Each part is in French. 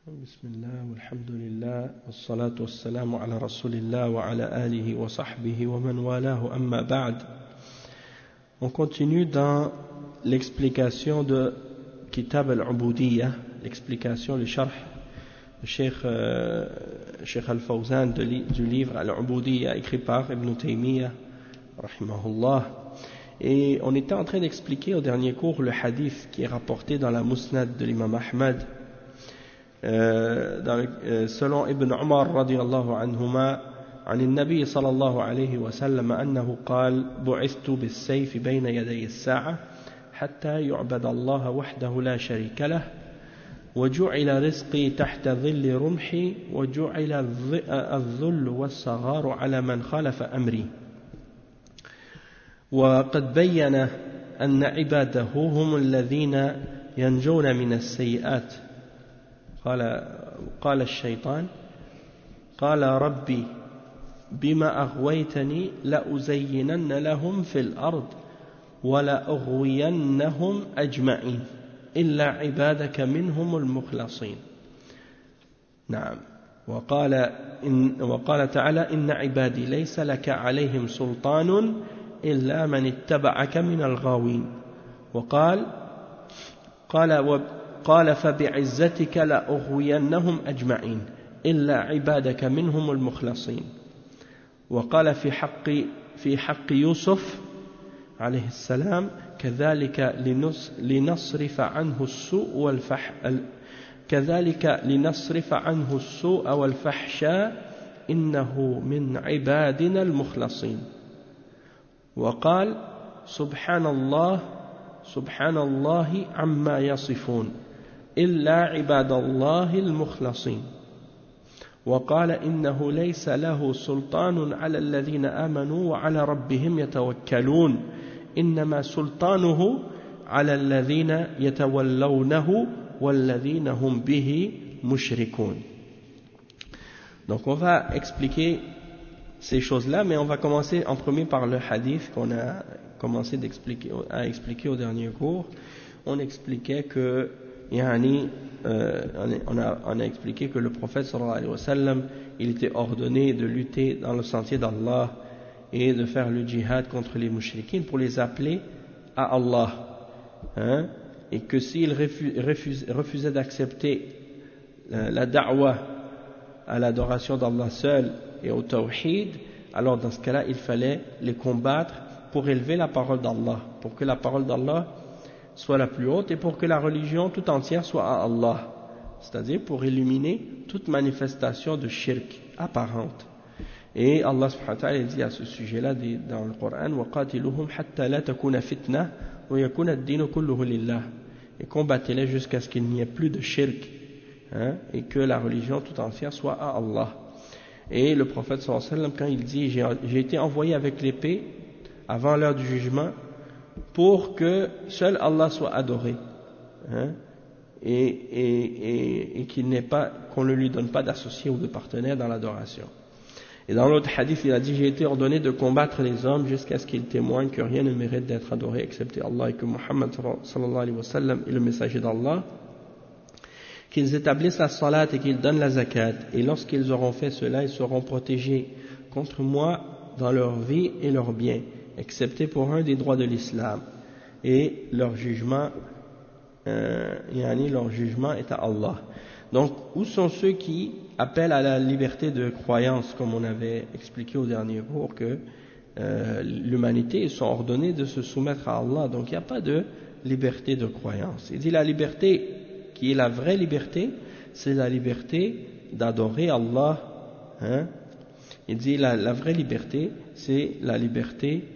بسم الله والحمد لله والصلاة والسلام على رسول الله وعلى آله وصحبه ومن والاه أما بعد. On continue dans l'explication de Kitab al-Ubudiyya, l'explication du Sharh du Cheikh Al-Fawzan du livre Al-Ubudiyya écrit par Ibn Taymiyyah rahimahullah. Et on était en train d'expliquer au dernier cours le hadith qui est rapporté dans la Musnad de l'imam Ahmad selon Ibn Umar radiyallahu anhuma عن النبي صلى الله عليه وسلم أنه قال بعثت بالسيف بين يدي الساعة حتى يعبد الله وحده لا شريك له وجعل رزقي تحت ظل رمحي وجعل الذل والصغار على من خالف أمري وقد بين أن عباده هم الذين ينجون من السيئات قال الشيطان قال ربي بما أغويتني لأزينن لهم في الأرض ولأغوينهم أجمعين إلا عبادك منهم المخلصين. نعم. وقال تعالى إن عبادي ليس لك عليهم سلطان إلا من اتبعك من الغاوين. قال فبعزتك لأغوينهم أجمعين إلا عبادك منهم المخلصين. وقال في حق يوسف عليه السلام كذلك لنصرف عنه السوء والفحشاء إنه من عبادنا المخلصين. وقال سبحان الله عما يصفون إلا عباد الله المخلصين. وقال إنه ليس له سلطان على الذين آمنوا وعلى ربهم يتوكلون إنما سلطانه على الذين يتولونه والذين هم به مشركون. Donc on va expliquer ces choses-là, mais on va commencer en premier par le hadith qu'on a commencé à expliquer au dernier cours. On expliquait que on a expliqué que le prophète sallallahu alayhi wa sallam, il était ordonné de lutter dans le sentier d'Allah et de faire le djihad contre les mushrikines pour les appeler à Allah, et que s'il refusait d'accepter la da'wa à l'adoration d'Allah seul et au tawhid, alors dans ce cas-là il fallait les combattre pour élever la parole d'Allah, pour que la parole d'Allah soit la plus haute et pour que la religion tout entière soit à Allah, c'est-à-dire pour éliminer toute manifestation de shirk apparente. Et Allah subhanahu wa ta'ala dit à ce sujet-là dans le Coran وَقَاتِلُهُمْ حَتَّى لَا تَكُونَ فِتْنَةٌ وَيَكُونَ الدِّينُ كُلُّهُ لِلَّهِ, et combattez-les jusqu'à ce qu'il n'y ait plus de shirk, et que la religion tout entière soit à Allah. Et le prophète sallallahu alayhi wa sallam, quand il dit j'ai été envoyé avec l'épée avant l'heure du jugement pour que seul Allah soit adoré, et qu'on ne lui donne pas d'associé ou de partenaire dans l'adoration. Et dans l'autre hadith il a dit j'ai été ordonné de combattre les hommes jusqu'à ce qu'ils témoignent que rien ne mérite d'être adoré excepté Allah et que Muhammad sallallahu alayhi wa sallam est le messager d'Allah, qu'ils établissent la salat et qu'ils donnent la zakat, et lorsqu'ils auront fait cela ils seront protégés contre moi dans leur vie et leurs biens, excepté pour un des droits de l'islam, et leur jugement est à Allah. Donc où sont ceux qui appellent à la liberté de croyance, comme on avait expliqué au dernier cours que l'humanité, ils sont ordonnés de se soumettre à Allah, donc il n'y a pas de liberté de croyance. Il dit la liberté qui est la vraie liberté, c'est la liberté d'adorer Allah, il dit la vraie liberté c'est la liberté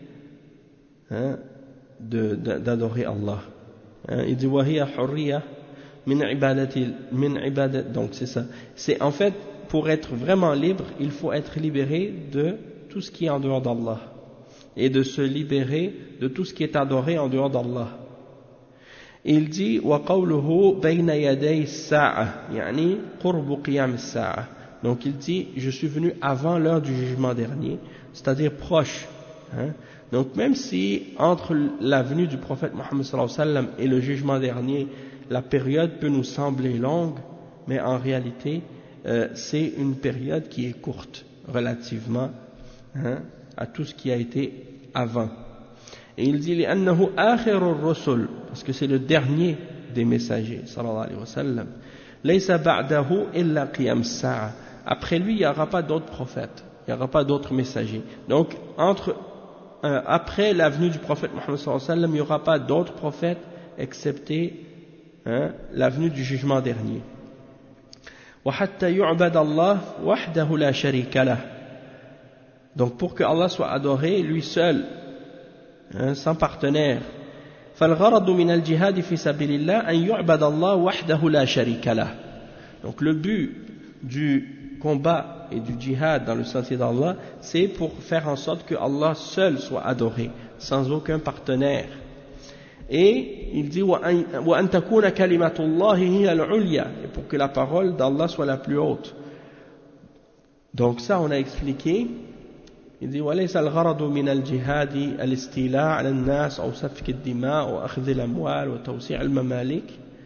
d'adorer Allah. Il dit وَهِيَ حُرِّيَّةٌ مِنْ عِبَادَةٍ. Donc c'est ça, c'est en fait pour être vraiment libre il faut être libéré de tout ce qui est en dehors d'Allah et de se libérer de tout ce qui est adoré en dehors d'Allah. Il dit وَقَوْلُهُ بَيْنَ يَدَيْ السَّاعَةِ يعني قُرْبُ قِيَامِ السَّاعَةِ. Donc il dit je suis venu avant l'heure du jugement dernier, c'est-à-dire proche. Donc même si entre la venue du prophète Mohammed sallallahu alayhi wa sallam et le jugement dernier la période peut nous sembler longue, mais en réalité c'est une période qui est courte relativement à tout ce qui a été avant. Et il dit لأنه آخر الرسل, parce que c'est le dernier des messagers sallallahu alayhi wa sallam. ليس بعده إلا قيام الساعة. Après lui il n'y aura pas d'autres prophètes, il n'y aura pas d'autres messagers. Donc après la venue du prophète Mohammed sallallahu alayhi wa sallam, il n'y aura pas d'autres prophètes excepté la venue du jugement dernier. وحتى يعبد الله وحده لا شريك له. Donc pour que Allah soit adoré lui seul, sans partenaire. فالغرض من الجهاد في سبيل الله أن يعبد الله وحده لا شريك له. Donc le but du combat et du djihad dans le sentier d'Allah, c'est pour faire en sorte que Allah seul soit adoré, sans aucun partenaire. Et il dit وأن تكون كلمة الله هي العليا, et pour que la parole d'Allah soit la plus haute. Donc ça on a expliqué. Il dit وليس الغرض من الجهاد الاستيلاء على الناس أو سفك الدماء وأخذ الأموال وتوسيع الممالك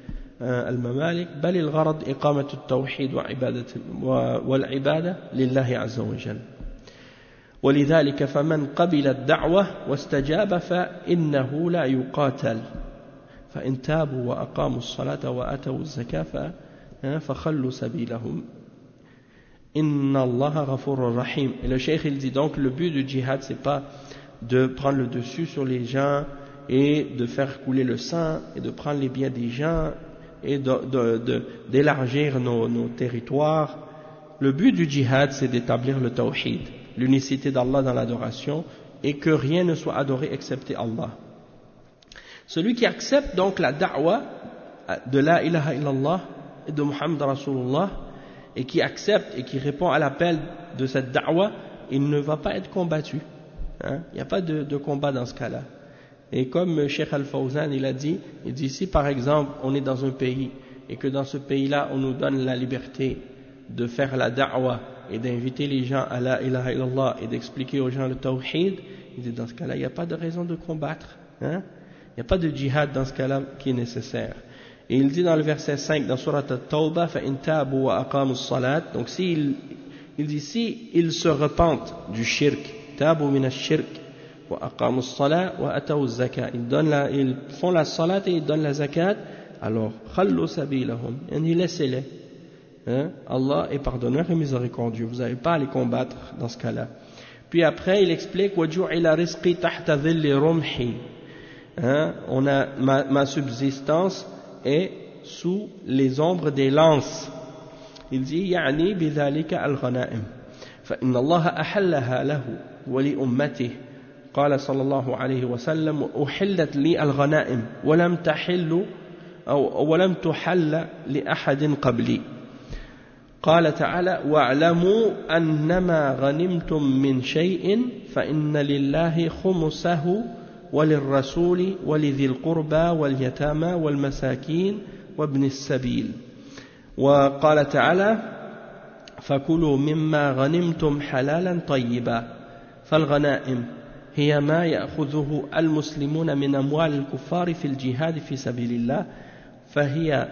بل الغرض إقامة التوحيد والعبادة لله عز وجل. ولذلك فمن قبل الدعوة واستجاب فإنه لا يقاتل فإن تابوا وأقاموا الصلاة وآتوا الزكاة فخلوا سبيلهم Inna Allah ghafurur rahim. Et le cheikh il dit donc le but du djihad c'est pas de prendre le dessus sur les gens et de faire couler le sang et de prendre les biens des gens et d'élargir nos territoires. Le but du djihad c'est d'établir le tawhid, l'unicité d'Allah dans l'adoration et que rien ne soit adoré excepté Allah. Celui qui accepte donc la da'wa de la ilaha illallah et de Muhammad Rasulullah et qui accepte et qui répond à l'appel de cette da'wa, il ne va pas être combattu. Il n'y a pas de combat dans ce cas-là. Et comme Cheikh Al-Fawzan il dit si par exemple on est dans un pays et que dans ce pays-là on nous donne la liberté de faire la da'wa et d'inviter les gens à la ilaha illallah et d'expliquer aux gens le tawhid, il dit dans ce cas-là il n'y a pas de raison de combattre. Il n'y a pas de djihad dans ce cas-là qui est nécessaire. Et il dit dans le verset 5 dans Surat At-Tawbah فَإِن تَابُوا وَأَقَامُوا الصَّلَاةَ. Donc il dit si ils se repentent du shirk, تَابُوا مِنَ الشِّرْكِ وَأَقَامُوا الصَّلَاةَ وَأَتَوُوا الزَّكَاةَ, ils font la salat et ils donnent la zakat, alors خَلُّوا سَبِيلَهُمْ, et laissez-les. Allah est pardonneur et miséricordieux, vous n'avez pas à les combattre dans ce cas-là. Puis après il explique وَجُعِلَ رِزْقِي تَحْتَ ظِلِّ رُمْحِي. On a ma subsistance est sous les ombres des lances. Il dit يعني بذلك الغنائم فإن الله أحلها له ولأمته قال صلى الله عليه وسلم أحلت لي الغنائم ولم تحل أو ولم تحل لأحد قبلي. قال تعالى واعلموا أنما غنمتم من شيء فإن لله خمسه وللرسول ولذي القربى واليتامى والمساكين وابن السبيل. وقال تعالى فكلوا مما غنمتم حلالا طيبا. فالغنائم هي ما يأخذه المسلمون من أموال الكفار في الجهاد في سبيل الله فهي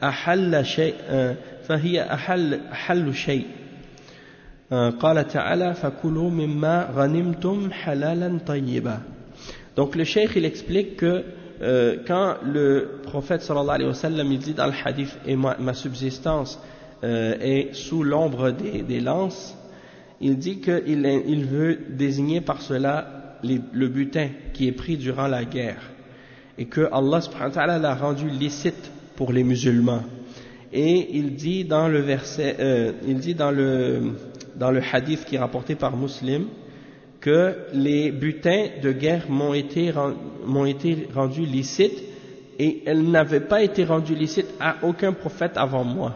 أحل شيء. قال تعالى فكلوا مما غنمتم حلالا طيبا. Donc le cheikh il explique que quand le prophète sallallahu alayhi wa sallam il dit dans le hadith et ma subsistance est sous l'ombre des lances, il dit qu'il veut désigner par cela le butin qui est pris durant la guerre et que Allah subhanahu wa ta'ala l'a rendu licite pour les musulmans. Et il dit dans le verset dans le hadith qui est rapporté par Muslim que les butins de guerre m'ont été rendus licites et elles n'avaient pas été rendues licites à aucun prophète avant moi.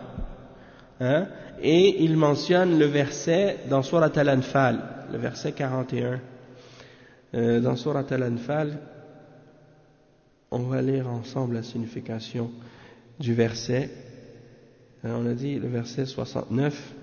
Et il mentionne le verset dans Surat Al-Anfal, le verset 41. Dans Surat Al-Anfal, on va lire ensemble la signification du verset. On a dit le verset 69.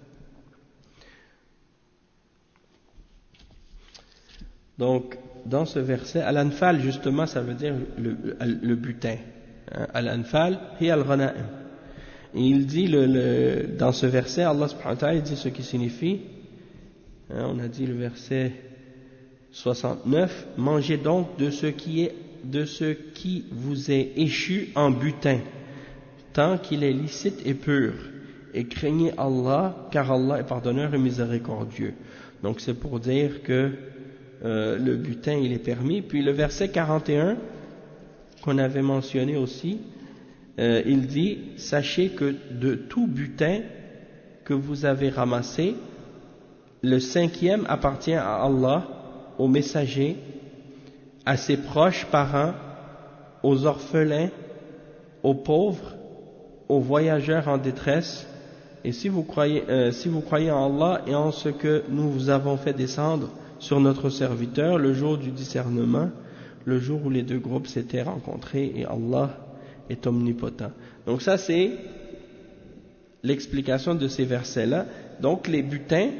Donc, dans ce verset, Al-Anfal, justement, ça veut dire le butin. Al-Anfal, hi al-Ghanaim. Et il dit, dans ce verset, Allah subhanahu wa ta'ala, il dit ce qui signifie, on a dit le verset 69, mangez donc de ce qui vous est échu en butin, tant qu'il est licite et pur, et craignez Allah, car Allah est pardonneur et miséricordieux. Donc c'est pour dire que le butin il est permis. Puis le verset 41 qu'on avait mentionné aussi, il dit, sachez que de tout butin que vous avez ramassé, le 5e appartient à Allah, aux messagers, à ses proches parents, aux orphelins, aux pauvres, aux voyageurs en détresse. Et si vous croyez en Allah et en ce que nous vous avons fait descendre sur notre serviteur le jour du discernement, le jour où les deux groupes s'étaient rencontrés, et Allah est omnipotent. Donc ça c'est l'explication de ces versets-là. Donc les butins,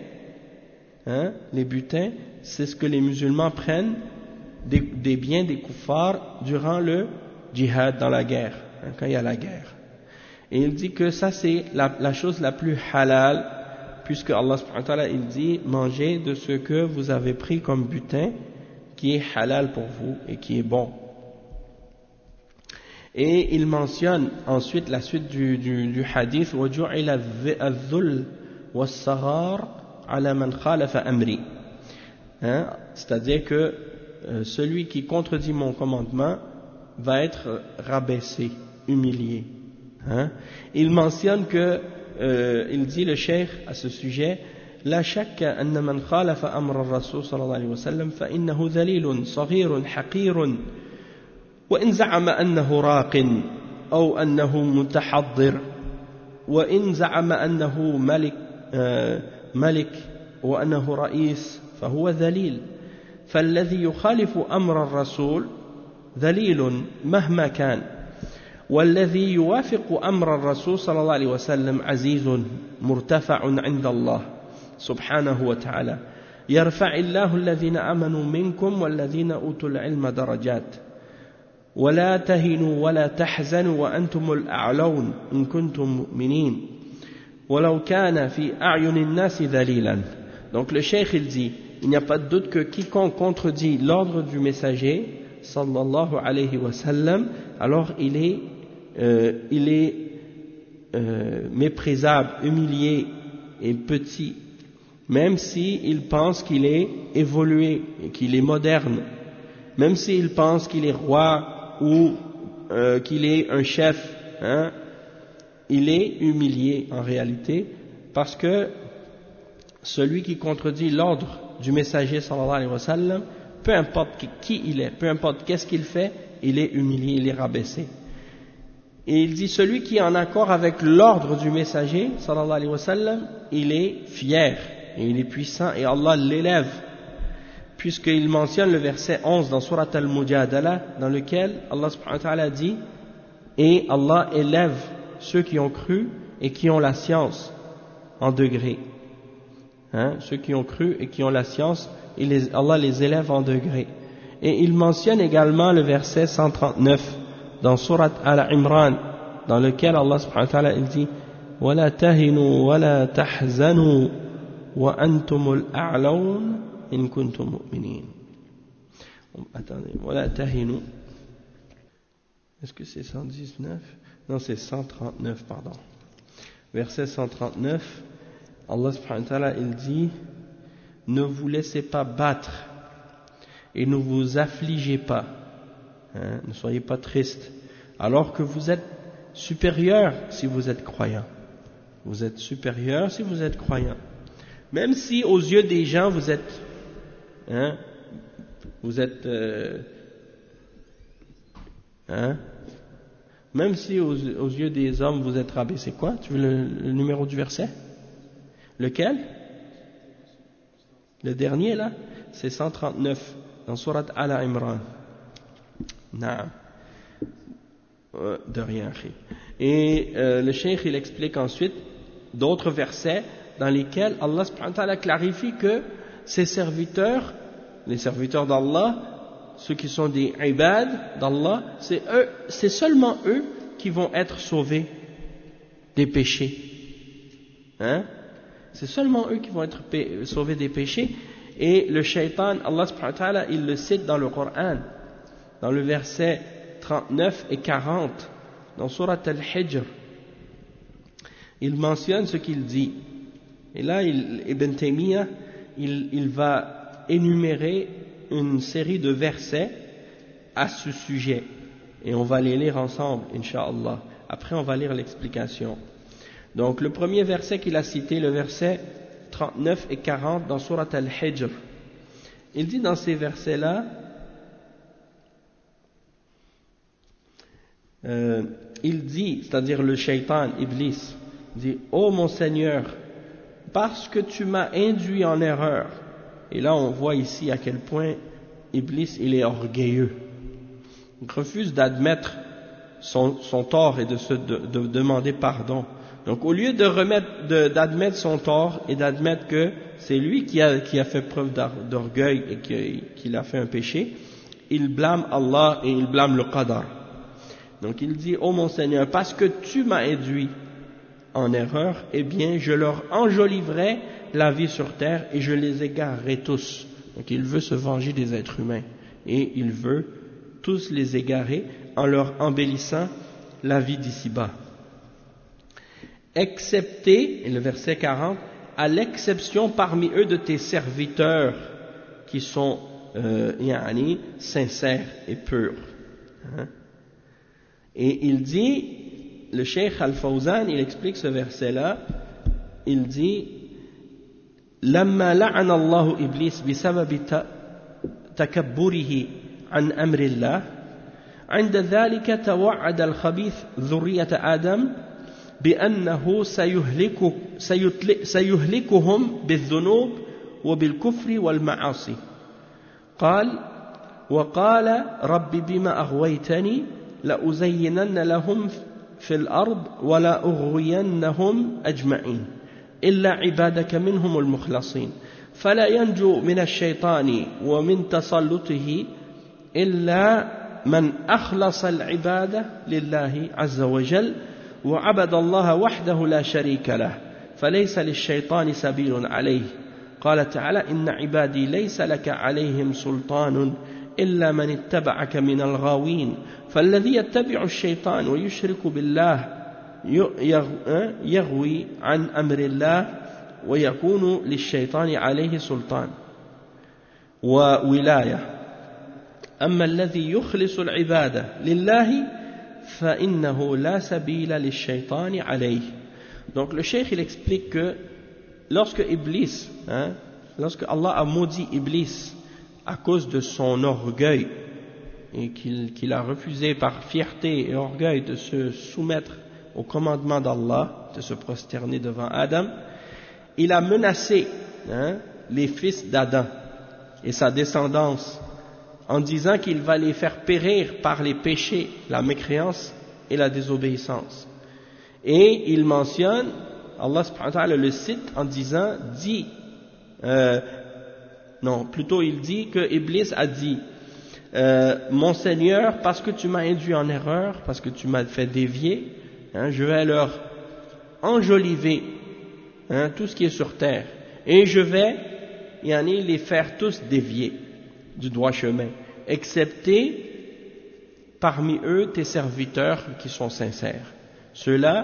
c'est ce que les musulmans prennent des biens des kuffars durant le djihad, dans la guerre, quand il y a la guerre. Et il dit que ça c'est la chose la plus halal, puisque Allah subhanahu wa ta'ala il dit, mangez de ce que vous avez pris comme butin, qui est halal pour vous et qui est bon. Et il mentionne ensuite la suite du hadith, وَجُعِلَ الذُّلْ وَالصَّغَارِ عَلَى مَنْ خَالَفَ أَمْرِي. C'est-à-dire que celui qui contredit mon commandement va être rabaissé, humilié. Il mentionne que, il dit le cheikh à ce sujet, لا شك أن من خالف أمر الرسول صلى الله عليه وسلم فإنه ذليل صغير حقير وإن زعم أنه راق أو أنه متحضر وإن زعم أنه ملك وأنه رئيس فهو ذليل فالذي يخالف أمر الرسول ذليل مهما كان والذي يوافق أمر الرسول صلى الله عليه وسلم عزيز مرتفع عند الله سبحانه وتعالى يرفع الله الذين آمنوا منكم والذين أوتوا العلم درجات ولا تهنوا ولا تحزنوا وأنتم الأعلون إن كنتم مؤمنين ولو كان في أعين الناس ذليلا. Donc le cheikh il dit, il n'y a pas de doute que quiconque contredit l'ordre du messager sallallahu alayhi wa sallam, alors il est méprisable, humilié et petit, même s'il pense qu'il est évolué et qu'il est moderne, même s'il pense qu'il est roi ou qu'il est un chef, il est humilié en réalité, parce que celui qui contredit l'ordre du messager sallallahu alayhi wa sallam, peu importe qui il est, peu importe qu'est-ce qu'il fait, il est humilié, il est rabaissé. Et il dit, celui qui est en accord avec l'ordre du messager sallallahu alayhi wa sallam, il est fier et il est puissant et Allah l'élève, puisqu'il mentionne le verset 11 dans Surat Al-Mujadala, dans lequel Allah subhanahu wa ta'ala dit, et Allah élève ceux qui ont cru et qui ont la science en degrés. Ceux qui ont cru et qui ont la science, Allah les élève en degrés. Et il mentionne également le verset 139 dans Surat Al-Imran, dans lequel Allah subhanahu wa ta'ala il dit وَلَا تَهِنُوا وَلَا تَحْزَنُوا وَأَنْتُمُ الْأَعْلَوْنَ إِن كُنتُم مُؤْمِنِينَ. Attendez, وَلَا تَهِنُوا. Est-ce que c'est 119? Non, c'est 139, pardon. Verset 139, Allah subhanahu wa ta'ala il dit, ne vous laissez pas battre et ne vous affligez pas, ne soyez pas tristes, alors que vous êtes supérieurs si vous êtes croyants. Vous êtes supérieurs si vous êtes croyants. Même si aux yeux des gens vous êtes, même si aux yeux des hommes vous êtes rabaissés. Quoi? Tu veux le numéro du verset? Lequel? Le dernier là? C'est 139 dans Surat Al-Imran. Naam. De rien. Et le cheikh il explique ensuite d'autres versets dans lesquels Allah subhanahu wa ta'ala clarifie que ses serviteurs, les serviteurs d'Allah, ceux qui sont des ibad d'Allah, c'est seulement eux qui vont être sauvés. des péchés. Hein? C'est seulement eux qui vont être sauvés des péchés. Et le shaitan, Allah subhanahu wa ta'ala, il le cite dans le Coran, dans le verset 39 et 40, dans Surat Al-Hijr. Il mentionne ce qu'il dit. Et là, Ibn Taymiyyah, il va énumérer une série de versets à ce sujet. Et on va les lire ensemble, Inch'Allah. Après, on va lire l'explication. Donc, le premier verset qu'il a cité, le verset 39 et 40 dans Surat Al-Hijr. Il dit dans ces versets-là, il dit, c'est-à-dire le shaitan, Iblis, dit « Ô mon Seigneur, parce que tu m'as induit en erreur ». Et là, on voit ici à quel point Iblis, il est orgueilleux. Il refuse d'admettre son tort et de demander pardon. Donc, au lieu d'admettre son tort et d'admettre que c'est lui qui a fait preuve d'orgueil et qu'il a fait un péché, il blâme Allah et il blâme le qadar. Donc, il dit « Ô mon Seigneur, parce que tu m'as induit en erreur, eh bien, je leur enjoliverai la vie sur terre et je les égarerai tous. » Donc, il veut se venger des êtres humains et il veut tous les égarer en leur embellissant la vie d'ici-bas. Excepté, et le verset 40, à l'exception parmi eux de tes serviteurs qui sont sincères et purs. Hein? Et il dit, le Cheikh Al-Fawzan, il explique ce verset-là, il dit لما لعن الله إبليس بسبب تكبره عن أمر الله عند ذلك توعد الخبيث ذرية آدم بأنه سيهلكهم بالذنوب وبالكفر والمعاصي قال وقال رب بما أغويتني لأزينن لهم في الأرض ولا أغوينهم أجمعين إلا عبادك منهم المخلصين فلا ينجو من الشيطان ومن تسلطه إلا من أخلص العبادة لله عز وجل وعبد الله وحده لا شريك له فليس للشيطان سبيل عليه قال تعالى إن عبادي ليس لك عليهم سلطان إلا من اتبعك من الغاوين فالذي يتبع الشيطان ويشرك بالله يغوي عن أمر الله ويكون للشيطان عليه سلطان وولاية أما الذي يخلص العبادة لله فإنه لا سبيل للشيطان عليه. Donc le cheikh il explique que lorsque Allah a maudit Iblis à cause de son orgueil et qu'il a refusé par fierté et orgueil de se soumettre au commandement d'Allah, de se prosterner devant Adam, il a menacé les fils d'Adam et sa descendance en disant qu'il va les faire périr par les péchés, la mécréance et la désobéissance. Et il mentionne, Allah subhanahu wa ta'ala le cite en disant, il dit que Iblis a dit, mon Seigneur, parce que tu m'as induit en erreur, parce que tu m'as fait dévier, je vais leur enjoliver tout ce qui est sur terre et je vais les faire tous dévier du droit chemin, excepté parmi eux tes serviteurs qui sont sincères. Ceux-là,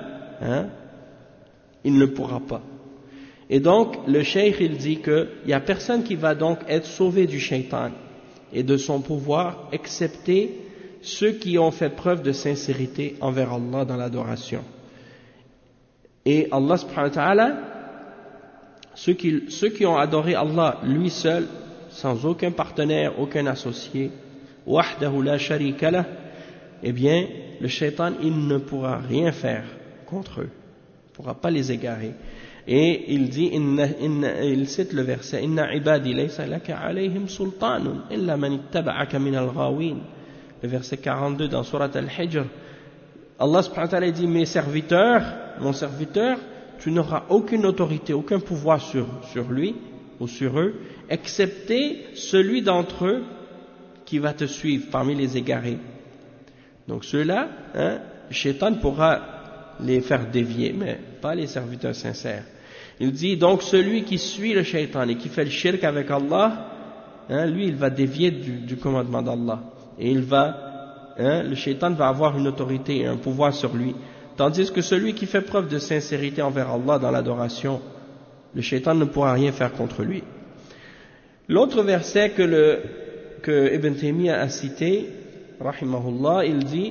il ne pourra pas. Et donc le cheikh il dit qu'il n'y a personne qui va donc être sauvé du shaitan et de son pouvoir excepté ceux qui ont fait preuve de sincérité envers Allah dans l'adoration. Et Allah subhanahu wa ta'ala, ceux qui ont adoré Allah lui seul, sans aucun partenaire, aucun associé, wahdahu la sharika lah, eh bien, le shaitan, il ne pourra rien faire contre eux. Il ne pourra pas les égarer. Et il dit, il cite le verset, inna ibadi laysa laka alayhim sultanun illa man ittaba'aka min al-ghawin. Le verset 42 dans Surat Al-Hijr, Allah subhanahu wa ta'ala dit, mon serviteur, tu n'auras aucune autorité, aucun pouvoir sur lui ou sur eux, excepté celui d'entre eux qui va te suivre parmi les égarés. Donc ceux-là, le shaitan pourra les faire dévier, mais pas les serviteurs sincères. Il dit donc celui qui suit le shaitan et qui fait le shirk avec Allah, lui il va dévier du commandement d'Allah et le shaitan va avoir une autorité et un pouvoir sur lui, tandis que celui qui fait preuve de sincérité envers Allah dans l'adoration, le shaitan ne pourra rien faire contre lui. L'autre verset que Ibn Taymiyyah a cité, rahimahullah, il dit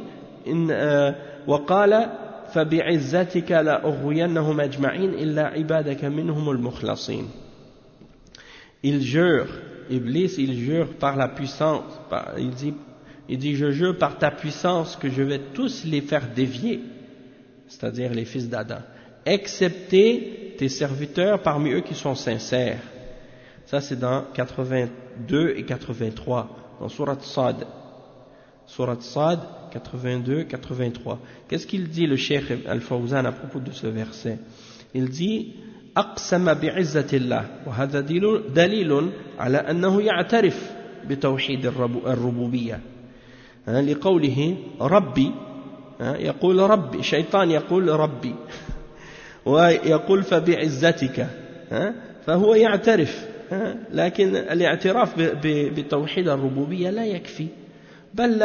وقال فبعزتك لأغوينهم أجمعين إلا عبادك منهم المخلصين. Il jure, Iblis, il jure par la puissance, il dit je jure par ta puissance que je vais tous les faire dévier, c'est-à-dire les fils d'Adam, excepté tes serviteurs parmi eux qui sont sincères. Ça c'est dans 82 et 83, dans Surat Sad. Surat Sad, 82, 83. Qu'est-ce qu'il dit le Cheikh Al-Fawzan à propos de ce verset? Il dit أقسم بعزة الله وهذا دليل على أنه يعترف بتوحيد الربوبية لقوله ربي يقول ربي الشيطان يقول ربي ويقول فبعزتك فهو يعترف لكن الاعتراف بتوحيد الربوبية لا يكفي بل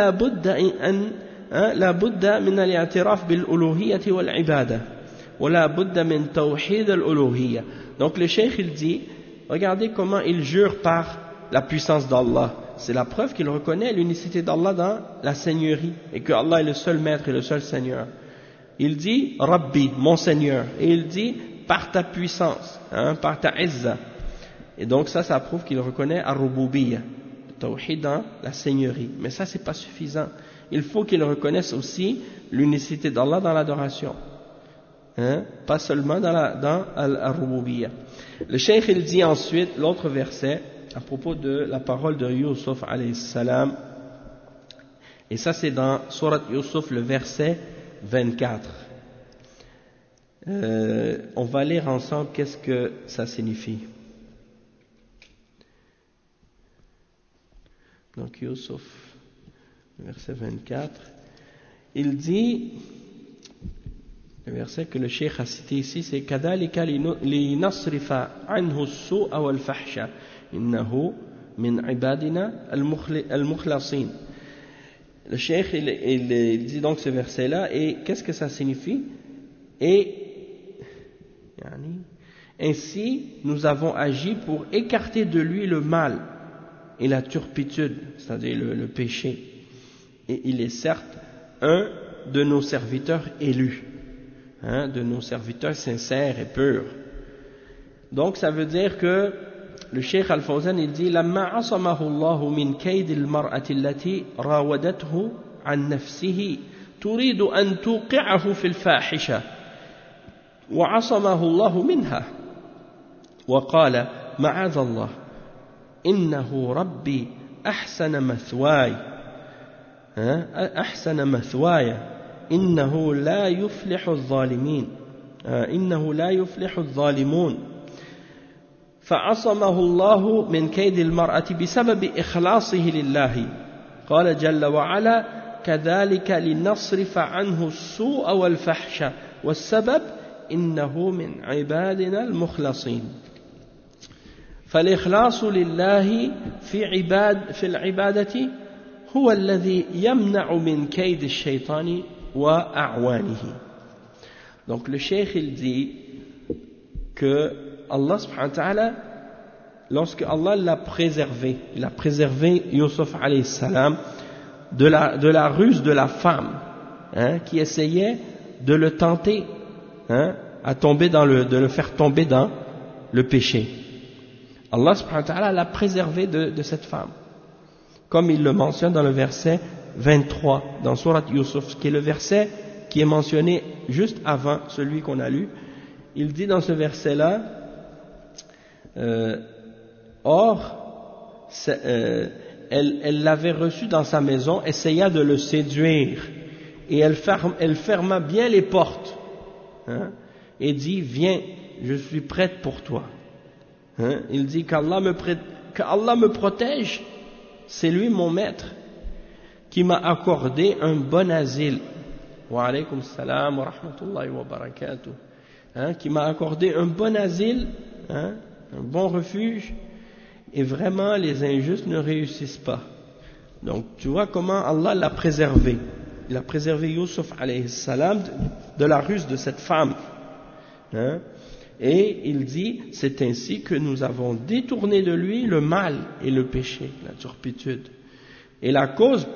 لا بد من الاعتراف بالألوهية والعبادة ولا بد من توحيد الألوهية. Donc le cheikh il dit, regardez comment il jure par la puissance d'Allah. C'est la preuve qu'il reconnaît l'unicité d'Allah dans la seigneurie et que Allah est le seul maître et le seul seigneur. Il dit Rabbi, mon Seigneur, et il dit par ta puissance, par ta izza. Et donc ça prouve qu'il reconnaît ar-rububiyya, le tawhid dans la seigneurie. Mais ça c'est pas suffisant. Il faut qu'il reconnaisse aussi l'unicité d'Allah dans l'adoration. Pas seulement dans al-rububiyya. Le cheikh il dit ensuite l'autre verset à propos de la parole de Yusuf alayhi salam, et ça c'est dans Surat Yusuf le verset 24. On va lire ensemble qu'est-ce que ça signifie. Donc Yusuf verset 24, il dit, le verset que le cheikh a cité ici, c'est كَذَلِكَ لِنَصْرِفَ عَنْهُ السُّوءَ وَالْفَحْشَ إِنَّهُ مِنْ عِبَادِنَا الْمُخْلَصِينَ. Le cheikh il dit donc ce verset là, et qu'est-ce que ça signifie? Et ainsi nous avons agi pour écarter de lui le mal et la turpitude, c'est-à-dire le péché, et il est certes un de nos serviteurs élus, de nos serviteurs sincères et purs. Donc ça veut dire que le Cheikh Al-Fawzan il dit لما عصمه الله من كيد المرأة التي راودته عن نفسه تريد أن توقعه في الفاحشة وعصمه الله منها وقال معاذ الله إنه ربي أحسن مثواي إنه لا يفلح الظالمون فعصمه الله من كيد المرأة بسبب إخلاصه لله. قال جل وعلا كذلك لنصرف عنه السوء والفحش والسبب إنه من عبادنا المخلصين. فالإخلاص لله في العبادة هو الذي يمنع من كيد الشيطان وأعوانه. Donc le cheikh il dit que Allah subhanahu wa ta'ala, lorsque Allah l'a préservé, il a préservé Yusuf alayhi salam de la ruse de la femme qui essayait de le tenter à tomber de le faire tomber dans le péché. Allah subhanahu wa ta'ala l'a préservé de cette femme, comme il le mentionne dans le verset 23 dans Surat Yusuf, qui est le verset qui est mentionné juste avant celui qu'on a lu. Il dit dans ce verset là elle l'avait reçu dans sa maison, essaya de le séduire, et elle ferma bien les portes et dit viens, je suis prête pour toi. Il dit qu'Allah me protège, c'est lui mon maître qui m'a accordé un bon asile wa alaykum salam wa rahmatullahi wa barakatuh, qui m'a accordé un bon asile, un bon refuge, et vraiment les injustes ne réussissent pas. Donc tu vois comment Allah l'a préservé. Il a préservé Yusuf alayhi salam de la ruse de cette femme. Et il dit, c'est ainsi que nous avons détourné de lui le mal et le péché, la turpitude. Et la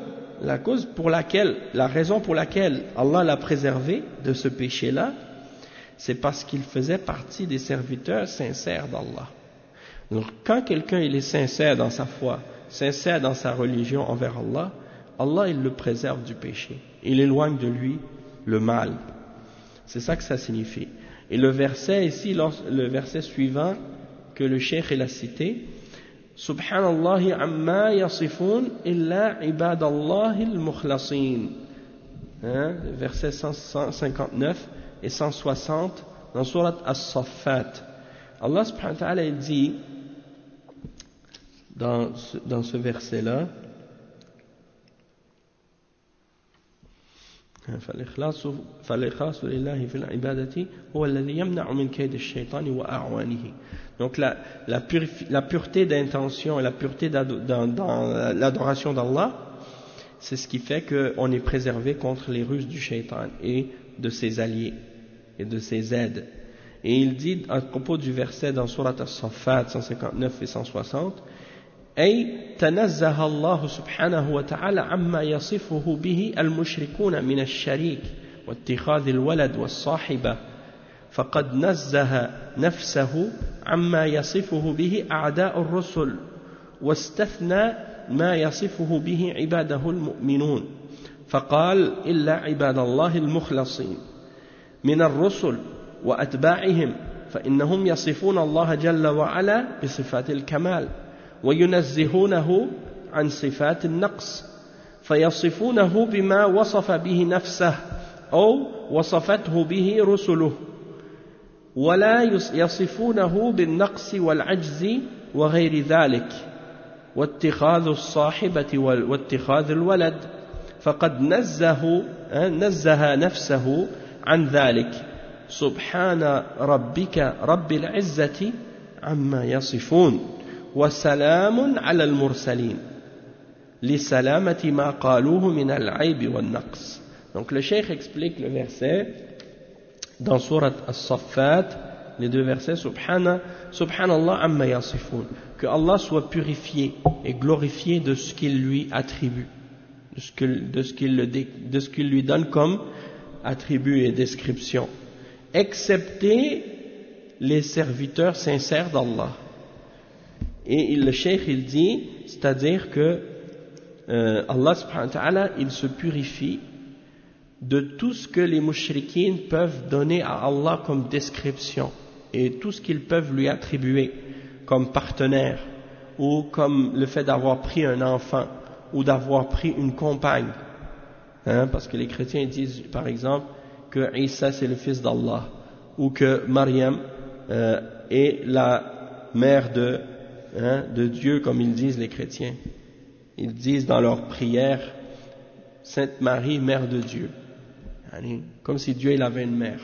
raison pour laquelle Allah l'a préservé de ce péché-là, c'est parce qu'il faisait partie des serviteurs sincères d'Allah. Donc quand quelqu'un il est sincère dans sa foi, sincère dans sa religion envers Allah, Allah il le préserve du péché, il éloigne de lui le mal. C'est ça que ça signifie. Et le verset ici, le verset suivant que le cheikh il a cité, Subhanallahi amma yasifun illa ibadallahi al-mukhlasin, verset 159 et 160 dans surat As-Saffat. Allah subhanahu wa ta'ala il dit dans ce verset-là, فالإخلاص لله في العبادة هو الذي يمنع من كيد الشيطان وأعوانه. Donc la pureté d'intention et la pureté dans l'adoration d'Allah, c'est ce qui fait qu'on est préservé contre les ruses du shaitan et de ses alliés et de ses aides. Et il dit à propos du verset dans Surat As-Saffat 159 et 160, أي تنزه الله سبحانه وتعالى عما يصفه به المشركون من الشريك واتخاذ الولد والصاحبة، فقد نزه نفسه عما يصفه به أعداء الرسل، واستثنى ما يصفه به عباده المؤمنون، فقال إلا عباد الله المخلصين من الرسل وأتباعهم، فإنهم يصفون الله جل وعلا بصفات الكمال وينزهونه عن صفات النقص، فيصفونه بما وصف به نفسه أو وصفته به رسله، ولا يصفونه بالنقص والعجز وغير ذلك واتخاذ الصاحبة واتخاذ الولد، فقد نزه نفسه عن ذلك، سبحان ربك رب العزة عما يصفون وسلام على المرسلين لسلامة ما قالوه من العيب والنقص. Donc le cheikh explique le verset dans Surat As-Saffat, les deux versets, Subhanallah amma yasifun, que Allah soit purifié et glorifié de ce qu'il lui attribue, de ce qu'il lui donne comme attribut et description, excepté les serviteurs sincères d'Allah. Et le cheikh il dit, c'est-à-dire que Allah subhanahu wa ta'ala il se purifie de tout ce que les mushrikines peuvent donner à Allah comme description et tout ce qu'ils peuvent lui attribuer comme partenaire ou comme le fait d'avoir pris un enfant ou d'avoir pris une compagne, parce que les chrétiens disent par exemple que Isa c'est le fils d'Allah ou que Maryam est la mère de Dieu, comme ils disent les chrétiens. Ils disent dans leur prière Sainte Marie, mère de Dieu, comme si Dieu il avait une mère.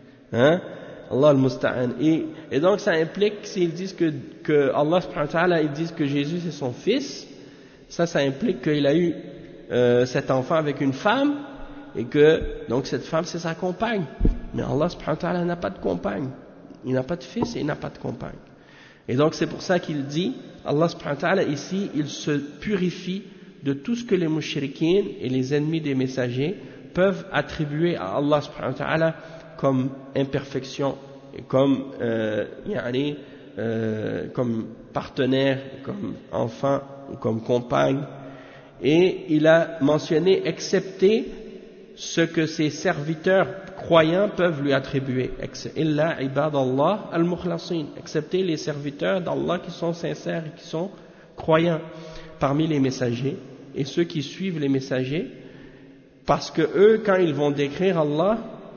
Allah al-Musta'an. Et donc ça implique, s'ils disent que Allah subhanahu wa ta'ala, ils disent que Jésus c'est son fils, ça implique qu'il a eu cet enfant avec une femme et que donc cette femme c'est sa compagne. Mais Allah subhanahu wa ta'ala n'a pas de compagne, il n'a pas de fils et il n'a pas de compagne. Et donc c'est pour ça qu'il dit, Allah subhanahu wa ta'ala ici, il se purifie de tout ce que les mushrikines et les ennemis des messagers peuvent attribuer à Allah subhanahu wa ta'ala comme imperfection, et comme comme partenaire, comme enfant, ou comme compagne. Et il a mentionné excepté ce que ses serviteurs croyants peuvent lui attribuer, illa ibadallah al-mukhlasin, excepté les serviteurs d'Allah qui sont sincères et qui sont croyants parmi les messagers et ceux qui suivent les messagers, parce que eux quand ils vont décrire Allah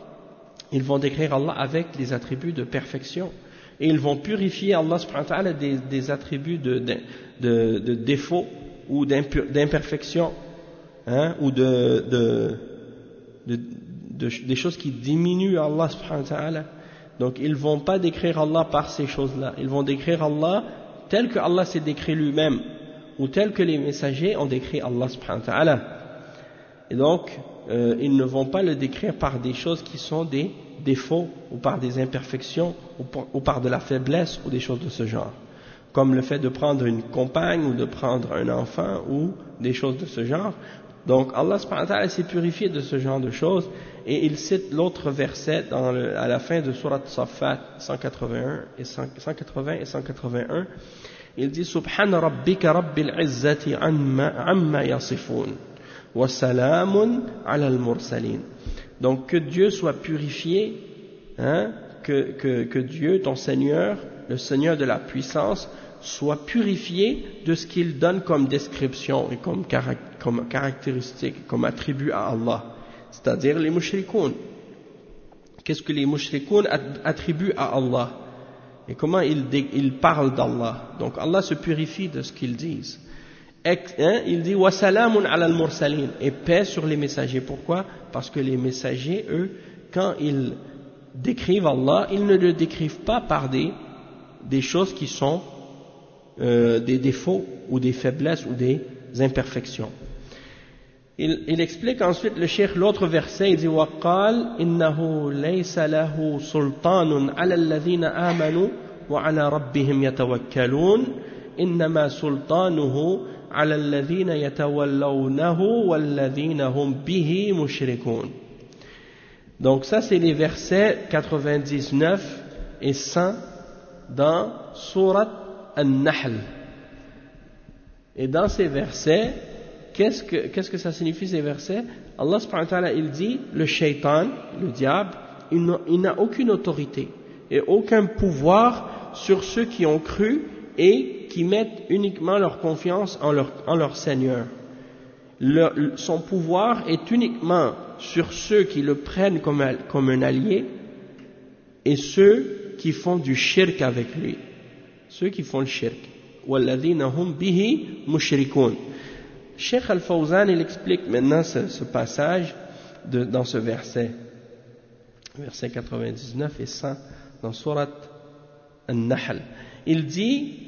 avec les attributs de perfection et ils vont purifier Allah subhanahu wa ta'ala des attributs de défaut ou d'imperfection, ou des choses qui diminuent Allah subhanahu wa ta'ala. Donc ils ne vont pas décrire Allah par ces choses-là, ils vont décrire Allah tel que Allah s'est décrit lui-même, ou tel que les messagers ont décrit Allah subhanahu wa ta'ala. Et donc ils ne vont pas le décrire par des choses qui sont des défauts, ou par des imperfections, ou par de la faiblesse, ou des choses de ce genre, comme le fait de prendre une compagne, ou de prendre un enfant, ou des choses de ce genre. Donc Allah subhanahu wa ta'ala s'est purifié de ce genre de choses, et il cite l'autre verset à la fin de Surat Safat 180 et 181. Il dit Subhana rabbika rabbil izzati amma yasifun wa salamun ala al-mursalin. Donc que Dieu soit purifié, que Dieu, ton Seigneur, le Seigneur de la puissance, soit purifié de ce qu'il donne comme description et comme caractéristique, comme attribut à Allah, c'est-à-dire les mushrikoun. Qu'est-ce que les mushrikoun attribuent à Allah et comment ils parlent d'Allah. Donc Allah se purifie de ce qu'ils disent. Il dit wa salamun ala al-mursalin, et paix sur les messagers. Pourquoi? Parce que les messagers, eux, quand ils décrivent Allah, ils ne le décrivent pas par des choses qui sont des défauts ou des faiblesses ou des imperfections. Il explique ensuite le cheikh l'autre verset, il dit وَقَالْ إِنَّهُ لَيْسَ لَهُ سُلْطَانٌ عَلَى الَّذِينَ آمَنُوا وَعَلَى رَبِّهِمْ يَتَوَكَّلُونَ إِنَّمَا سُلْطَانُهُ على الذين يتولونه والذين هم به مشركون. Donc ça c'est les versets 99 et 100 dans Surat An-Nahl. Et dans ces versets, qu'est-ce que ça signifie ces versets? Allah subhanahu wa ta'ala il dit, le shaitan, le diable, il n'a aucune autorité et aucun pouvoir sur ceux qui ont cru et qui mettent uniquement leur confiance en leur Seigneur. Son pouvoir est uniquement sur ceux qui le prennent comme un allié et ceux qui font du shirk avec lui. Ceux qui font le shirk. وَالَّذِينَ هُمْ بِهِ مُشْرِكُونَ. Cheikh Al-Fawzan, il explique maintenant ce passage dans ce verset 99 et 100 dans Surat An-Nahl. Il dit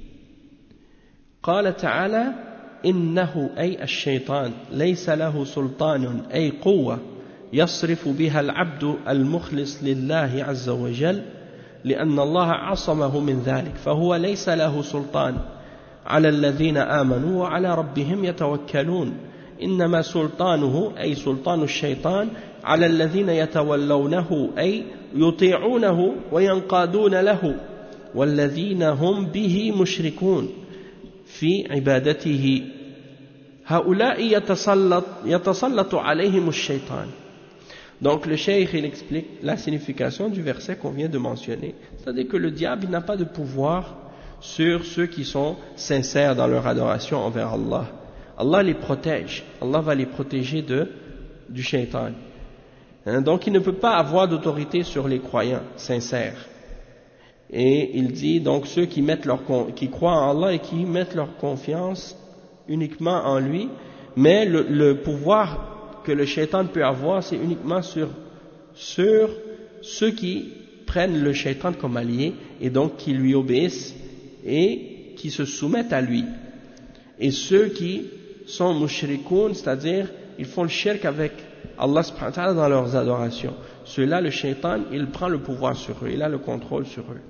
قال تعالى إنه أي الشيطان ليس له سلطان أي قوة يصرف بها العبد المخلص لله عز وجل لأن الله عصمه من ذلك فهو ليس له سلطان على الذين آمنوا وعلى ربهم يتوكلون إنما سلطانه أي سلطان الشيطان على الذين يتولونه أي يطيعونه وينقادون له والذين هم به مشركون في عبادته هؤلاء يتسلط عليهم الشيطان. Donc le cheikh il explique la signification du verset qu'on vient de mentionner, c'est-à-dire que le diable n'a pas de pouvoir sur ceux qui sont sincères dans leur adoration envers Allah. Allah les protège, Allah va les protéger du shaitan. Donc il ne peut pas avoir d'autorité sur les croyants sincères. Et il dit donc ceux qui croient en Allah et qui mettent leur confiance uniquement en lui, mais le pouvoir que le shaitan peut avoir, c'est uniquement sur ceux qui prennent le shaitan comme allié et donc qui lui obéissent et qui se soumettent à lui. Et ceux qui sont mushrikoun, c'est-à-dire ils font le shirk avec Allah subhanahu wa ta'ala dans leurs adorations. Ceux-là, le shaitan, il prend le pouvoir sur eux, il a le contrôle sur eux.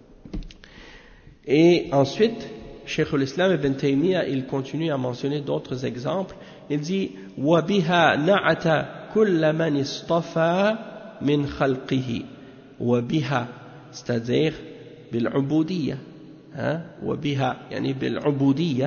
Et ensuite, Cheikh al-Islam ibn Taymiyyah, il continue à mentionner d'autres exemples. Il dit وَبِهَا نَعَتَ كُلَّ مَنِ اصْطَفَى مِنْ خَلْقِهِ وَبِهَا, c'est-à-dire بالعبودية, وبها يعني بالعبودية,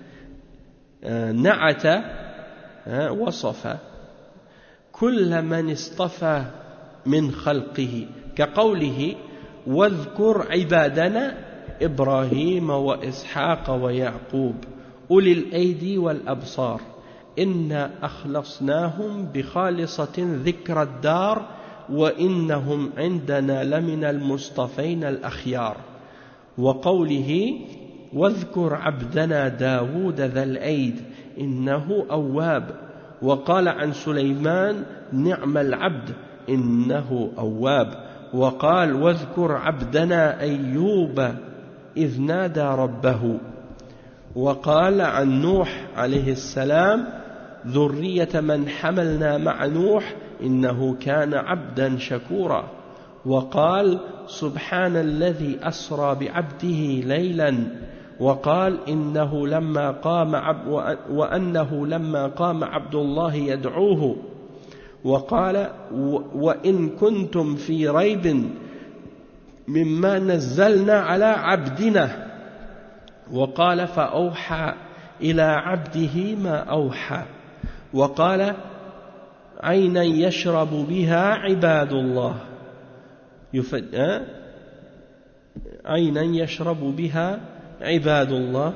نعت وصف كل من اصطفى من خلقه كقوله واذكر عبادنا إبراهيم وإسحاق ويعقوب أولي الأيدي والأبصار إنا أخلصناهم بخالصة ذكر الدار وإنهم عندنا لمن المصطفين الأخيار وقوله واذكر عبدنا داود ذا الأيد إنه أواب وقال عن سليمان نعم العبد إنه أواب وقال واذكر عبدنا أيوب إذ نادى ربه وقال عن نوح عليه السلام ذرية من حملنا مع نوح إنه كان عبدا شكورا وقال سبحان الذي أسرى بعبده ليلا وقال وأنه لما قام عبد الله يدعوه وقال وإن كنتم في ريب مما نزلنا على عبدنا وقال فأوحى إلى عبده ما أوحى وقال عينا يشرب بها عباد الله عينا يشرب بها عباد الله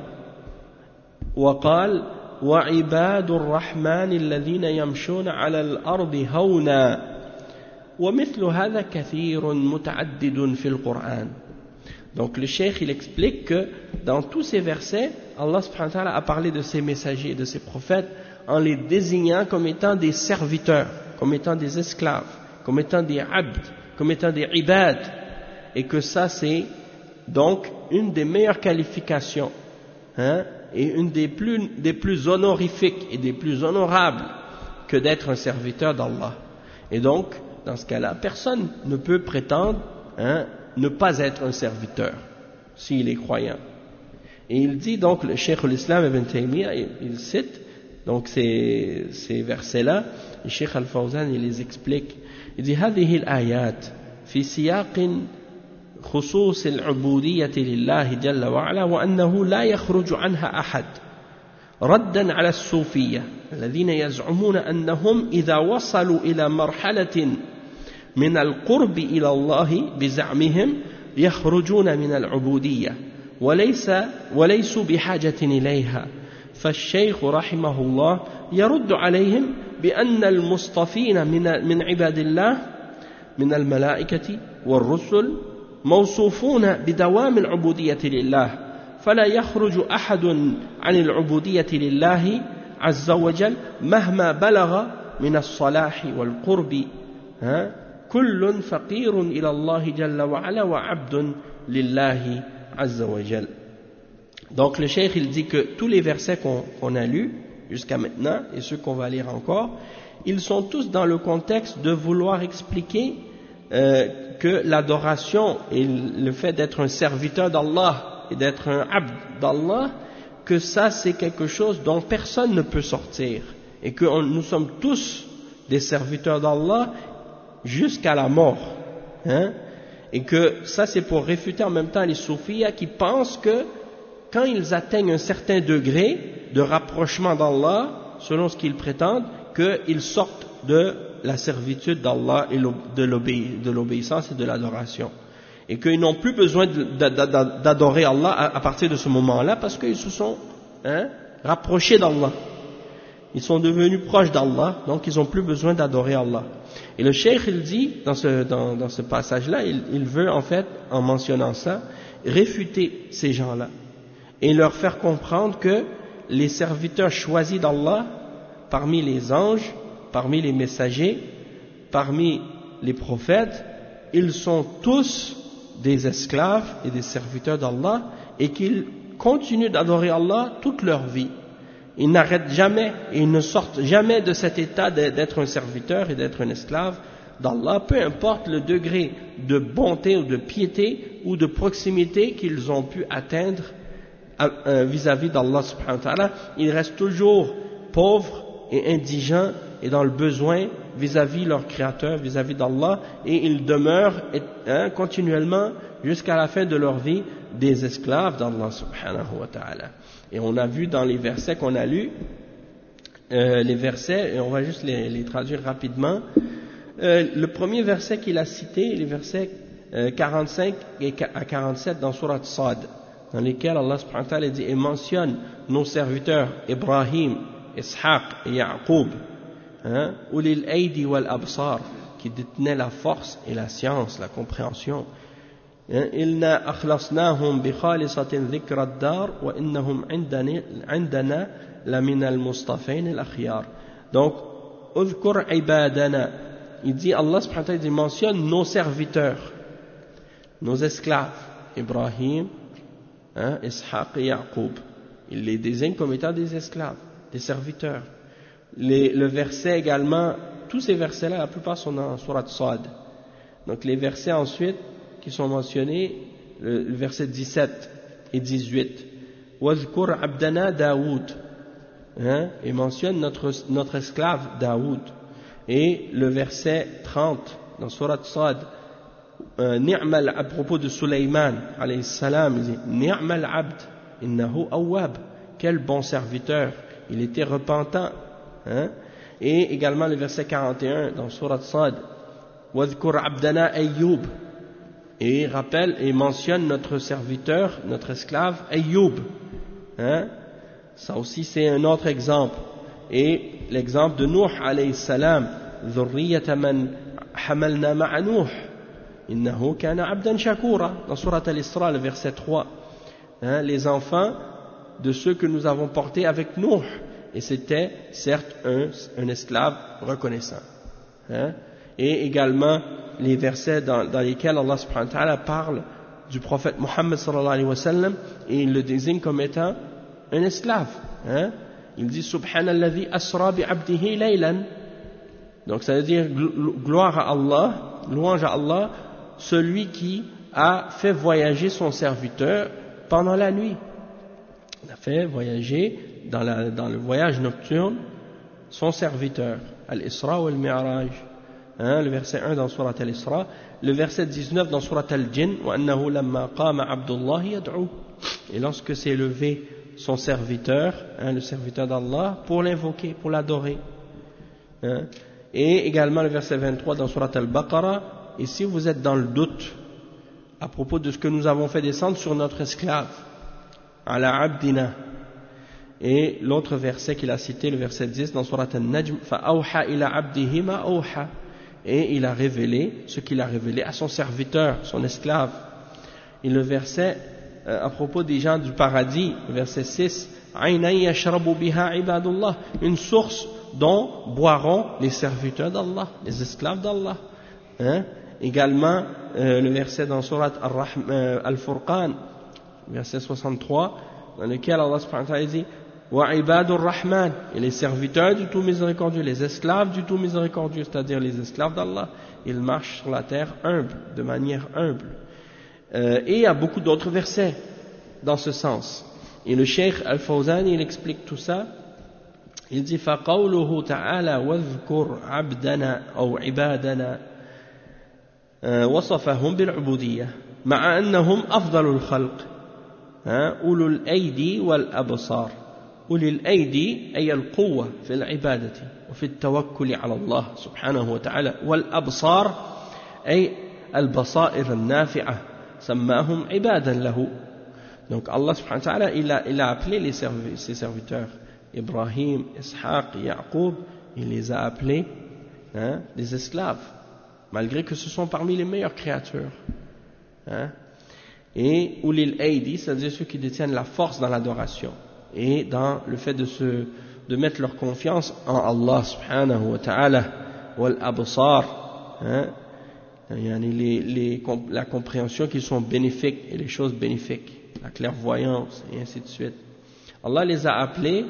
وقال وعباد الرحمن الذين يمشون على الأرض هونا ومثل هذا كثير متعدد في القرآن. Donc le cheikh il explique que dans tous ces versets Allah subhanahu wa ta'ala a parlé de ses messagers, de ses prophètes en les désignant comme étant des serviteurs, comme étant des esclaves, comme étant des abd, comme étant des ibad, et que ça c'est donc une des meilleures qualifications et une des plus honorifiques et des plus honorables que d'être un serviteur d'Allah. Et donc dans ce cas-là personne ne peut prétendre ne pas être un serviteur s'il est croyant. Et il dit donc, le Cheikh l'Islam Ibn Taymiyyah, il cite donc ces versets-là, le Cheikh Al-Fawzan il les explique. Il dit هذه الآيات في سياق خصوص العبودية لله جل وعلا وأنه لا يخرج عنها أحد ردا على الصوفية الذين يزعمون أنهم إذا وصلوا إلى مرحلة من القرب إلى الله بزعمهم يخرجون من العبودية وليسوا بحاجة إليها فالشيخ رحمه الله يرد عليهم بأن المصطفين من عباد الله من الملائكة والرسل موصوفون بدوام العبودية لله فلا يخرج أحد عن العبودية لله عز وجل مهما بلغ من الصلاح والقرب كل فقير إلى الله جل وعلا وعبد لله عز وجل. Donc le cheikh il dit que tous les versets qu'on a lus jusqu'à maintenant et ceux qu'on va lire encore, ils sont tous dans le contexte de vouloir expliquer que l'adoration et le fait d'être un serviteur d'Allah et d'être un abd d'Allah, que ça c'est quelque chose dont personne ne peut sortir et que nous sommes tous des serviteurs d'Allah jusqu'à la mort, et que ça c'est pour réfuter en même temps les soufis qui pensent que quand ils atteignent un certain degré de rapprochement d'Allah, selon ce qu'ils prétendent, qu'ils sortent de la servitude d'Allah et de l'obéissance et de l'adoration, et qu'ils n'ont plus besoin d'adorer Allah à partir de ce moment-là parce qu'ils se sont rapprochés d'Allah, ils sont devenus proches d'Allah, donc ils n'ont plus besoin d'adorer Allah. Et le cheikh il dit dans ce passage-là, il veut en fait, en mentionnant ça, réfuter ces gens-là et leur faire comprendre que les serviteurs choisis d'Allah, parmi les anges, parmi les messagers, parmi les prophètes, ils sont tous des esclaves et des serviteurs d'Allah et qu'ils continuent d'adorer Allah toute leur vie. Ils n'arrêtent jamais et ils ne sortent jamais de cet état d'être un serviteur et d'être un esclave d'Allah, peu importe le degré de bonté ou de piété ou de proximité qu'ils ont pu atteindre vis-à-vis d'Allah subhanahu wa ta'ala. Ils restent toujours pauvres et indigents et dans le besoin vis-à-vis leur créateur, vis-à-vis d'Allah, et ils demeurent continuellement jusqu'à la fin de leur vie des esclaves d'Allah subhanahu wa ta'ala. Et on a vu dans les versets qu'on a lus, les versets, et on va juste les traduire rapidement. Le premier verset qu'il a cité, les versets 45 à 47 dans Surat Sad, dans lesquels Allah subhanahu wa ta'ala dit et mentionne nos serviteurs Ibrahim, Ishaq et Yaqub, Ulil Aidi wal Absar, qui détenaient la force et la science, la compréhension. إِلْنَا أَخْلَصْنَاهُمْ بِخَالِصَةٍ ذِكْرَ الدَّارِ وَإِنَّهُمْ عِنْدَنَا لَمِنَ الْمُصْطَفَيْنِ الْأَخْيَارِ. Donc, udhkur ibadana. Il dit, Allah subhanahu wa ta'ala, il mentionne nos serviteurs, nos esclaves, Ibrahim, Ishaq et Yaqub. Il les désigne comme étant des esclaves, des serviteurs. Le verset également, tous ces versets-là, la plupart sont dans Surat Sad. Donc les versets ensuite qui sont mentionnés, le verset 17 et 18. Wadhkur abdana Daoud. Et mentionne notre esclave Daoud. Et le verset 30 dans Surat Sad, Ni'mal, à propos de Sulayman, alayhi salam, il dit Ni'mal abd, innahu awwab. Quel bon serviteur, il était repentant. Et également le verset 41 dans Surat Sad, Wadhkur abdana Ayyub. Et rappelle et mentionne notre serviteur, notre esclave Ayyub. Ça aussi c'est un autre exemple. Et l'exemple de Nuh alayhi salam, Dhurriyata man hamalna ma'a Nuh, innahu kana abdan shakura, dans Surat al-Isra, le verset 3. Les enfants de ceux que nous avons portés avec Nuh, et c'était certes un esclave reconnaissant. Et également les versets dans lesquels Allah subhanahu wa ta'ala parle du prophète Muhammad sallallahu alayhi wa sallam, et il le désigne comme étant un esclave. Il dit Subhanalladhi asra bi abdihi laylan. Donc ça veut dire gloire à Allah, louange à Allah, celui qui a fait voyager son serviteur pendant la nuit. Il a fait voyager dans le voyage nocturne son serviteur. Al-Isra ou Al-Mi'raj. Le verset 1 dans Surat Al-Isra. Le verset 19 dans Surat Al-Jinn. وَأَنَّهُ لَمَّا قَامَ عَبْدُ اللَّهِ يَدْعُو. Et lorsque s'est levé son serviteur, le serviteur d'Allah, pour l'invoquer, pour l'adorer. Et également le verset 23 dans Surat Al-Baqarah. Et si vous êtes dans le doute à propos de ce que nous avons fait descendre sur notre esclave, ala abdina. Et l'autre verset qu'il a cité, le verset 10 dans Surat Al-Najm, fa'awha ila abdihi ma awha. Et il a révélé ce qu'il a révélé à son serviteur, son esclave. Et le verset à propos des gens du paradis, le verset 6, aynan yashrabu biha ibadullah, une source dont boiront les serviteurs d'Allah, les esclaves d'Allah. Également le verset dans Surat Al-Furqan, verset 63, dans lequel Allah subhanahu wa ta'ala dit wa ibadur rahman, et les serviteurs du tout miséricordieux, les esclaves du tout miséricordieux, c'est-à-dire les esclaves d'Allah, ils marchent sur la terre humble, de manière humble. Et il y a beaucoup d'autres versets dans ce sens. Et le Cheikh Al-Fawzan, il explique tout ça. Il dit فَقَوْلُهُ تَعَالَى وَاذْكُرْ عَبْدَنَا أو عبادنا وصفهم بالعبودية مع أنهم أفضل الخلق أولو الأيدي والأبصار. أولي الأيدي أي القوة في العبادة وفي التوكل على الله سبحانه وتعالى, والأبصار أي البصائر النافعة سماهم عبادا له. Donc Allah subhanahu wa ta'ala il a appelé ses serviteurs Ibrahim, Ishaq, Yaqub, il les a appelés des esclaves, malgré que ce sont parmi les meilleures créatures. Et Ulil Aidi, c'est-à-dire ceux qui détiennent la force dans l'adoration et dans le fait de mettre leur confiance en Allah subhanahu wa ta'ala. Wal absar, la compréhension qui sont bénéfiques et les choses bénéfiques, la clairvoyance et ainsi de suite. Allah les a appelés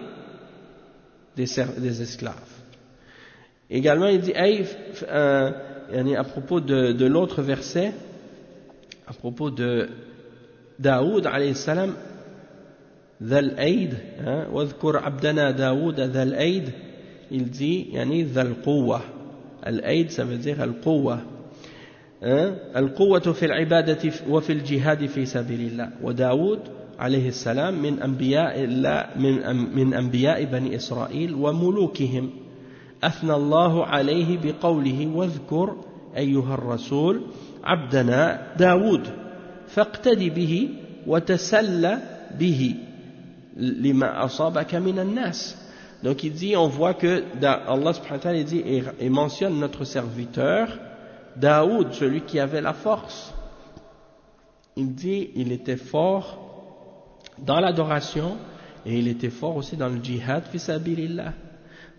des esclaves. Également il dit à propos de l'autre verset, à propos de Daoud alayhi salam, dhal aid, wadhkur abdana Daoud dhal aid, il dit dhal quwwa. Al aid ça veut dire al quwwa, al quwwatu fil ibadati wa fil jihad fi sabilillah. Wa Daoud عليه السلام من أنبياء الله من أنبياء بني إسرائيل وملوكهم, أثنى الله عليه بقوله واذكر أيها الرسول عبدنا داود فاقتدي به وتسلى به لما أصابك من الناس. Donc il dit, on voit que Allah subhanahu wa ta'ala dit et mentionne notre serviteur Daoud, celui qui avait la force. Il dit il était fort dans l'adoration et il était fort aussi dans le djihad fi sabilillah.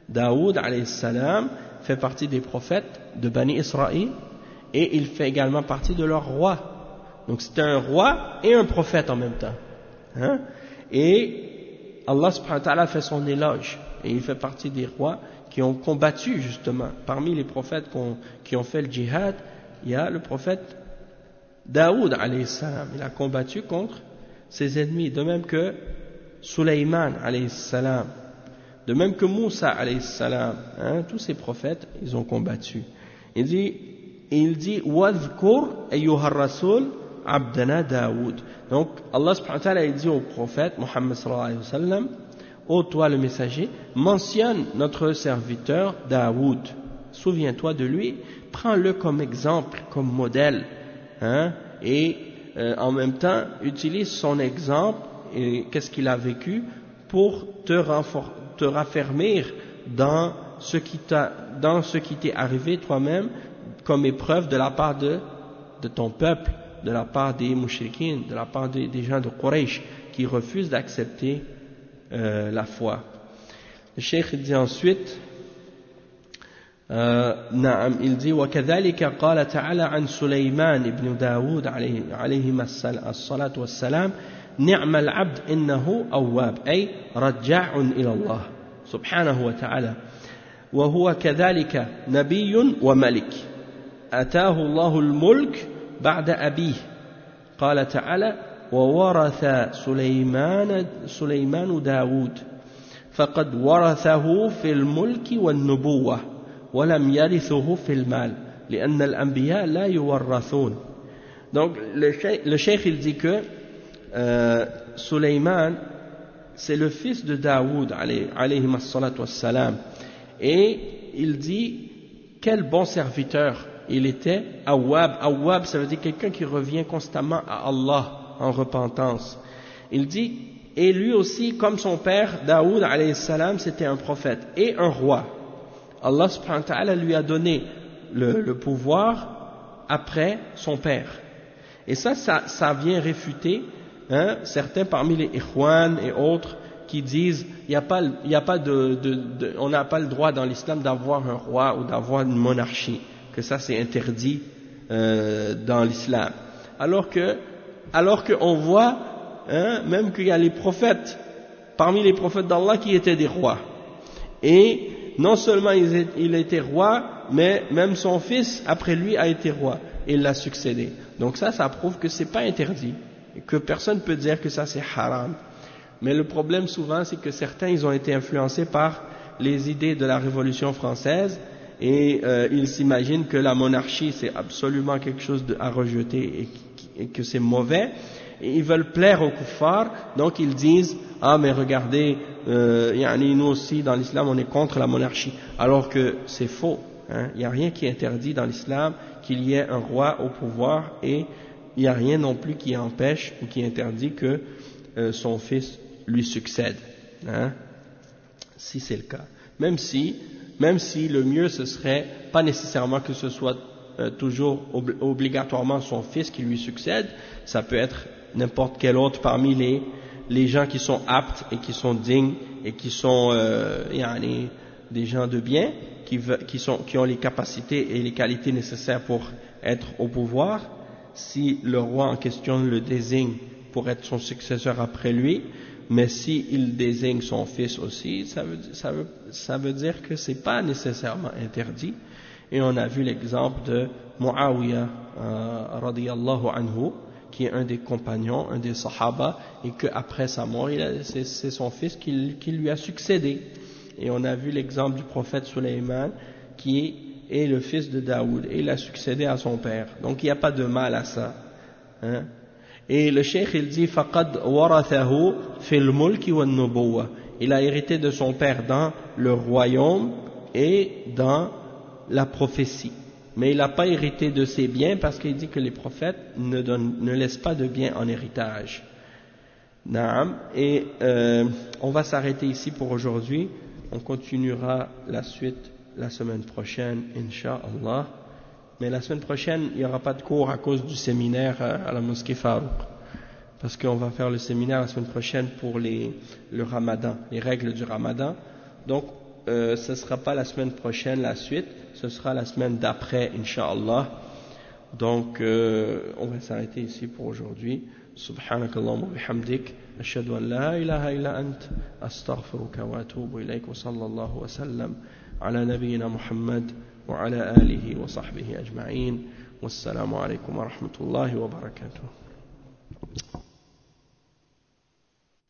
Daoud alayhi salam fait partie des prophètes de Bani Israël et il fait également partie de leur roi. Donc c'est un roi et un prophète en même temps. Hein? Et Allah subhanahu wa ta'ala fait son éloge et il fait partie des rois qui ont combattu justement. Parmi les prophètes qui ont fait le djihad, il y a le prophète Daoud alayhi salam. Il a combattu contre ses ennemis, de même que Sulayman alayhi salam, de même que Moussa alayhi salam, hein, tous ces prophètes, ils ont combattu. Il dit Wadhkur ayyuhar rasul abdana Daoud. Donc Allah subhanahu wa ta'ala il dit au prophète Muhammad sallallahu alayhi wa sallam, ô toi le messager, mentionne notre serviteur Daoud, souviens-toi de lui, prends-le comme exemple, comme modèle, hein, et en même temps utilise son exemple et qu'est-ce qu'il a vécu pour te raffermir dans ce qui t'est arrivé toi-même comme épreuve de la part de ton peuple, de la part des mouchriquins, de la part des gens de Quraysh qui refusent d'accepter la foi. Le cheikh dit ensuite نعم il dit وكذلك قال تعالى عن سليمان بن داود عليهما الصلاة والسلام نعم العبد إنه أواب أي رجاع إلى الله سبحانه وتعالى وهو كذلك نبي وملك أتاه الله الملك بعد أبيه قال تعالى وورث سليمان داود فقد ورثه في الملك والنبوة ولم يرثه في المال لأن الأنبياء لا يورثون. Donc le cheikh il dit que Sulayman c'est le fils de Daoud alayhi salatu wassalam, et il dit quel bon serviteur il était. Awwab ça veut dire quelqu'un qui revient constamment à Allah en repentance. Il dit et lui aussi comme son père Daoud alayhi salam c'était un prophète et un roi. Allah subhanahu wa ta'ala lui a donné le pouvoir après son père. Et ça vient réfuter certains parmi les ikhwan et autres qui disent on n'a pas le droit dans l'islam d'avoir un roi ou d'avoir une monarchie, que ça c'est interdit dans l'islam. Alors que on voit même qu'il y a les prophètes, parmi les prophètes d'Allah qui étaient des rois. Et non seulement il était roi, mais même son fils après lui a été roi et il l'a succédé. Donc ça prouve que c'est pas interdit, et que personne peut dire que ça c'est haram. Mais le problème souvent c'est que certains ils ont été influencés par les idées de la Révolution française et ils s'imaginent que la monarchie c'est absolument quelque chose à rejeter et que c'est mauvais. Et ils veulent plaire aux kuffars, donc ils disent ah mais regardez, nous aussi dans l'islam on est contre la monarchie, alors que c'est faux. Il n'y a rien qui interdit dans l'islam qu'il y ait un roi au pouvoir, et il n'y a rien non plus qui empêche ou qui interdit que son fils lui succède, si c'est le cas. Même si le mieux ce serait pas nécessairement que ce soit toujours obligatoirement son fils qui lui succède, ça peut être n'importe quel autre parmi les gens qui sont aptes et qui sont dignes et qui sont des gens de bien, qui ont les capacités et les qualités nécessaires pour être au pouvoir. Si le roi en question le désigne pour être son successeur après lui, mais si il désigne son fils aussi, ça veut dire que c'est pas nécessairement interdit. Et on a vu l'exemple de Muawiyah radiyallahu anhu, qui est un des compagnons, un des sahaba, et qu'après sa mort, c'est son fils qui lui a succédé. Et on a vu l'exemple du prophète Sulayman, qui est le fils de Daoud, et il a succédé à son père. Donc il n'y a pas de mal à ça. Et le cheikh il dit فَقَدْ وَرَثَهُ فِي الْمُلْكِ وَالنُّبُوَّةِ. Il a hérité de son père dans le royaume et dans la prophétie. Mais il n'a pas hérité de ses biens parce qu'il dit que les prophètes ne laissent pas de biens en héritage. Naam. Et on va s'arrêter ici pour aujourd'hui. On continuera la suite la semaine prochaine, Inch'Allah. Mais la semaine prochaine, il n'y aura pas de cours à cause du séminaire à la mosquée Farouk. Parce qu'on va faire le séminaire la semaine prochaine pour le Ramadan, les règles du Ramadan. Donc, ce ne sera pas la semaine prochaine la suite, ce sera la semaine d'après, Inch'Allah. Donc, on va s'arrêter ici pour aujourd'hui. Subhanakallahumma wa bihamdik, ashhadu an la ilaha illa ant, astaghfiruka wa atubu ilayk, wa sallallahu wa sallam ala nabiyyina Muhammad wa ala alihi wa sahbihi ajma'in. Wassalamu alaikum wa rahmatullahi wa barakatuh.